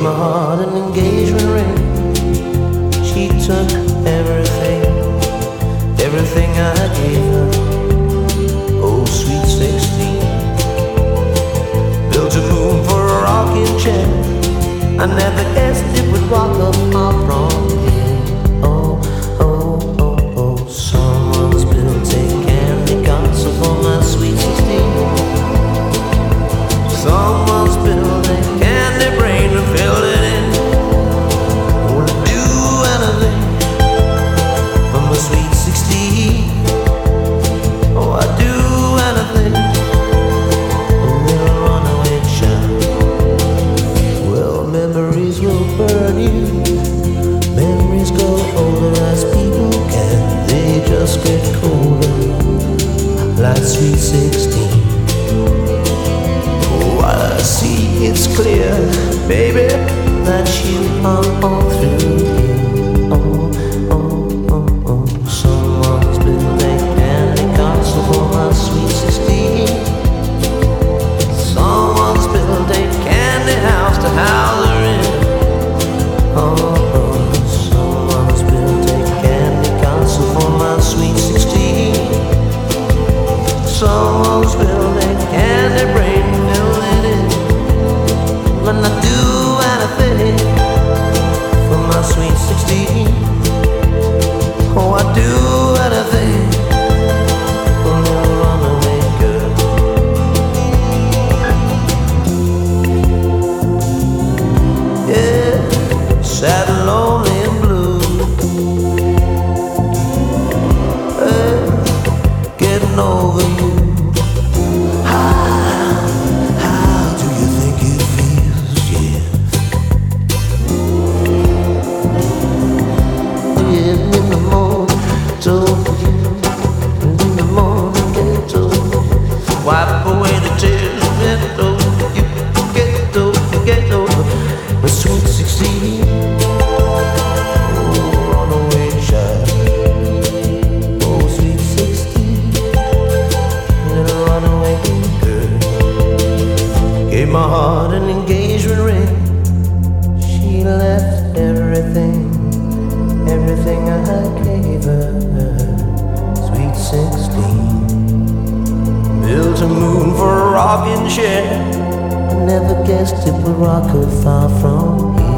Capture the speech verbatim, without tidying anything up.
my heart an engagement ring. She took everything, everything I gave her. Oh, sweet sixteen. Built a moon for a rocking chair. I never guessed it would walk up far from here. Oh, oh, oh, oh. Someone's built a candy castle for my sweet sixteen. Someone's built a candy brain and filled it in. Would I do anything for my sweet sixteen? Oh, I'd do anything. A little runaway child. Well, memories will burn you. Memories grow older as people can. They just get colder, like sweet sixteen. I see it's clear, baby, that you are all through here. Oh, oh, oh, oh. Someone's built a candy castle for my sweet sixteen. Someone's built a candy house to house her in. Oh, oh. Someone's built a candy castle for my sweet sixteen. Someone's built a candy brain filled it in. When I do anything for my sweet sixteen. Oh, I do anything for a little runaway girl. Yeah, sad and lonely and blue. Hey, getting over you. Wipe away the tears, get over you, get over, get over the sweet sixteen. Oh, runaway child. Oh, sweet sixteen. Little runaway girl. Gave my heart an engagement ring. She left everything, everything I gave her. Sweet sixteen. Built a moon for a rocking chair. I never guessed it would rock her far from here.